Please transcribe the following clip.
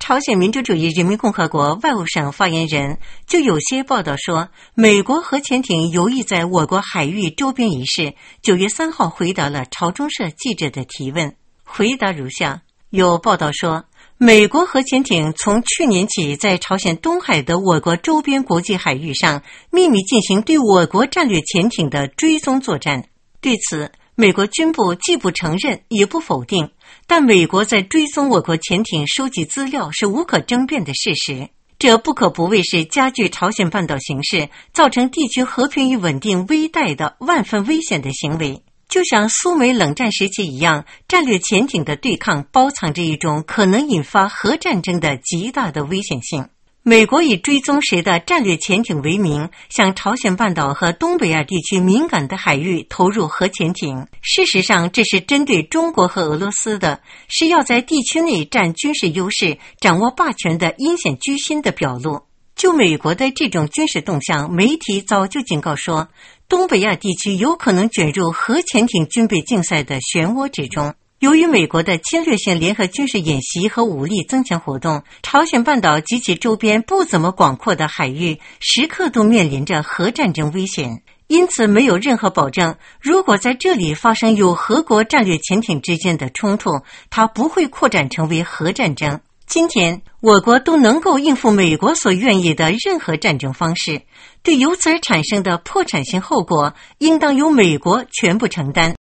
朝鲜民主主义人民共和国外务省发言人就有些报道说，美国核潜艇游弋在我国海域周边一事，9月3号回答了朝中社记者的提问。回答如下：有报道说，美国核潜艇从去年起在朝鲜东海的我国周边国际海域上秘密进行对我国战略潜艇的追踪作战。对此，美国军部既不承认也不否定，但美国在追踪我国潜艇收集资料是无可争辩的事实，这不可不谓是加剧朝鲜半岛形势，造成地区和平与稳定危殆的万分危险的行为。就像苏美冷战时期一样，战略潜艇的对抗包藏着一种可能引发核战争的极大的危险性。美国以追踪谁的战略潜艇为名，向朝鲜半岛和东北亚地区敏感的海域投入核潜艇。事实上，这是针对中国和俄罗斯的，是要在地区内占军事优势、掌握霸权的阴险居心的表露。就美国的这种军事动向，媒体早就警告说，东北亚地区有可能卷入核潜艇军备竞赛的漩涡之中。由于美国的侵略性联合军事演习和武力增强活动，朝鲜半岛及其周边不怎么广阔的海域时刻都面临着核战争危险，因此没有任何保证，如果在这里发生有核国战略潜艇之间的冲突，它不会扩展成为核战争。今天，我国都能够应付美国所愿意的任何战争方式，对由此而产生的破产性后果，应当由美国全部承担。